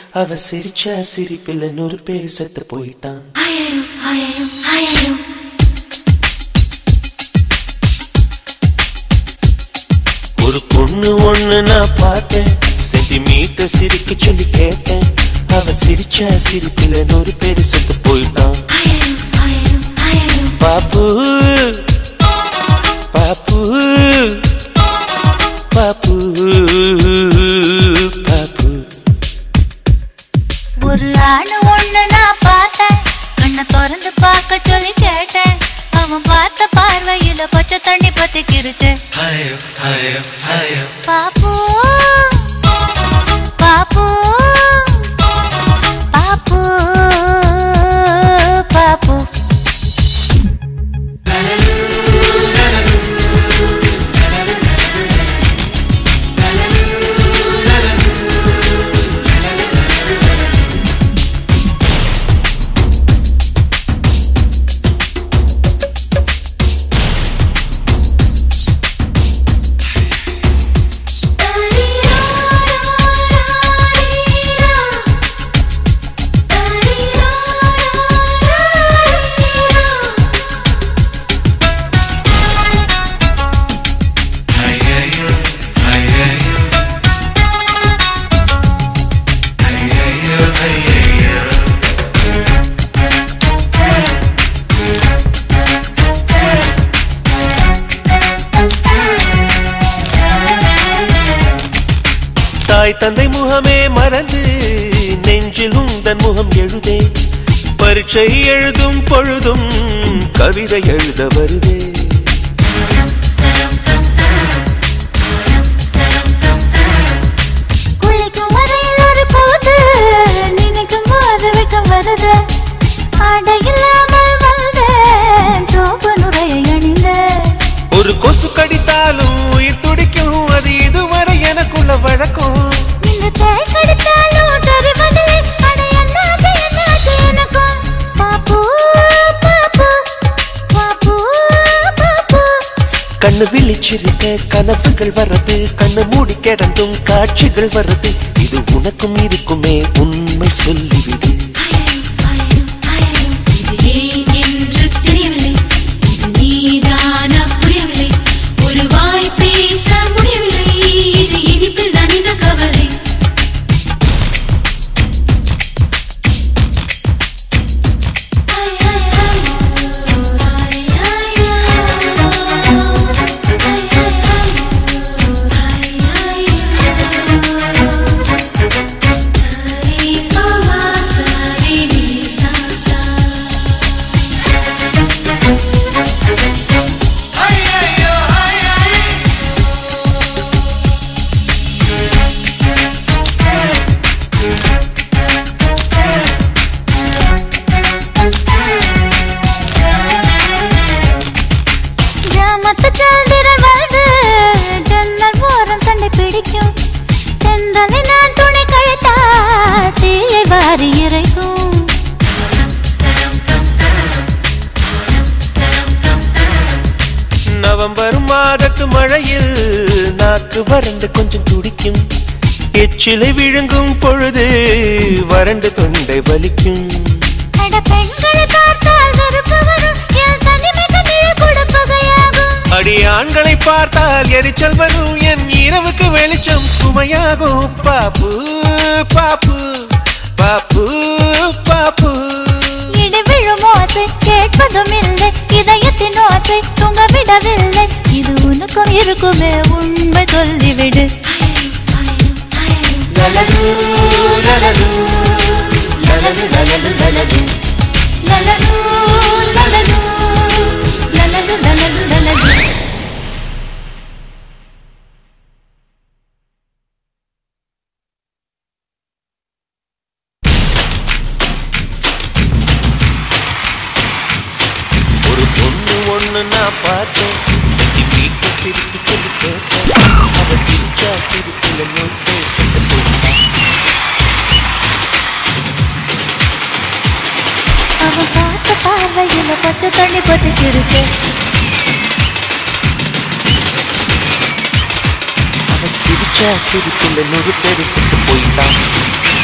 அவ சிரிச்சா சிரிப்பில் 100 பேர் செத்து போயிட்டான். ஒரு பொண்ணு ஒண்ணு நான் பார்த்தேன், சென்டிமீட்டர் சிரிக்க சொல்லி கேட்டேன். அவ சிரிச்சா சிரிப்பில் 100 பேர் செத்து போயிட்டான். பாப்பு பாப்பு பாப்பு பாப்பு. ஒரு ஆணு ஒண்ணு நான் பார்த்தேன், கண்ணை திறந்து பார்க்க சொல்லி கேட்டேன். அவன் பார்த்த பார்வையில பச்சை தண்ணி பத்திக்கிருச்சு. பாப்பு பாப்பு பாப்பு பாப்பு. தாய் தந்தை முகமே மறந்து நெஞ்சில் உந்தன் முகம் எழுதே. பரீட்சை எழுதும் பொழுதும் கவிதை எழுத வருதே. குளிக்கும் வரையில் ஒரு போது நினைக்கும் போது வெக்கம் வருது. ஆடை இல்லாமல் வந்தேன், சோப்பு நுரையை அணிந்தேன். ஒரு கொசு கடித்தாலும் உயிர் துடிக்கும், அது இதுவரை எனக்குள்ள வழக்கம். இந்த தேய் கடித்தாலும் தருவதில்லை, அட என்னாச்சு என்னாச்சு எனக்கும். பாப்பு பாப்பு பாப்பு பாப்பு. கண்ணு விழிச்சிருக்க கனவுகள் வர்றது, கண்ணு மூடி கிடந்தும் காட்சிகள் வர்றது. இது உனக்கும் இருக்குமே, உண்மை சொல்லிவிடு. நவம்பர் மாதத்து மழையில் நாக்கு வறண்டு கொஞ்சம் துடிக்கும். எச்சிலை விழுங்கும் பொழுது வறண்டு தொண்டை வலிக்கும். அடி ஆண்களை பார்த்தால் எரிச்சல் வரும், என் இரவுக்கு வெளிச்சம் சுமையாகும். பாப்பு பாப்பு பாப்பு பாப்பு. இடிவிழும் ஓசை கேட்பதும் இல்லை, இதயத்தின் ஓசை தூங்க விடவில்லை. இது உனக்கும் இருக்குமே, உண்மை சொல்லிவிடு. லலலு லலலு லலலு லலலு லலலு லலலு லலலு லலலு லலலு லலலு. ஒரு பொண்ணு ஒண்ணு நான் பார்த்தேன், சென்டிமீட்டர் சிரிக்க சொல்லி கேட்டேன். அவ சிரிச்சா சிரிப்புல 100 பேர் செத்து போயிட்டான். அவன் பார்த்த பார்வையில பச்சை தண்ணி பத்திக்கிருச்சு. அவ சிரிச்சா சிரிப்புல 100 பேர் செத்து போயிட்டான்.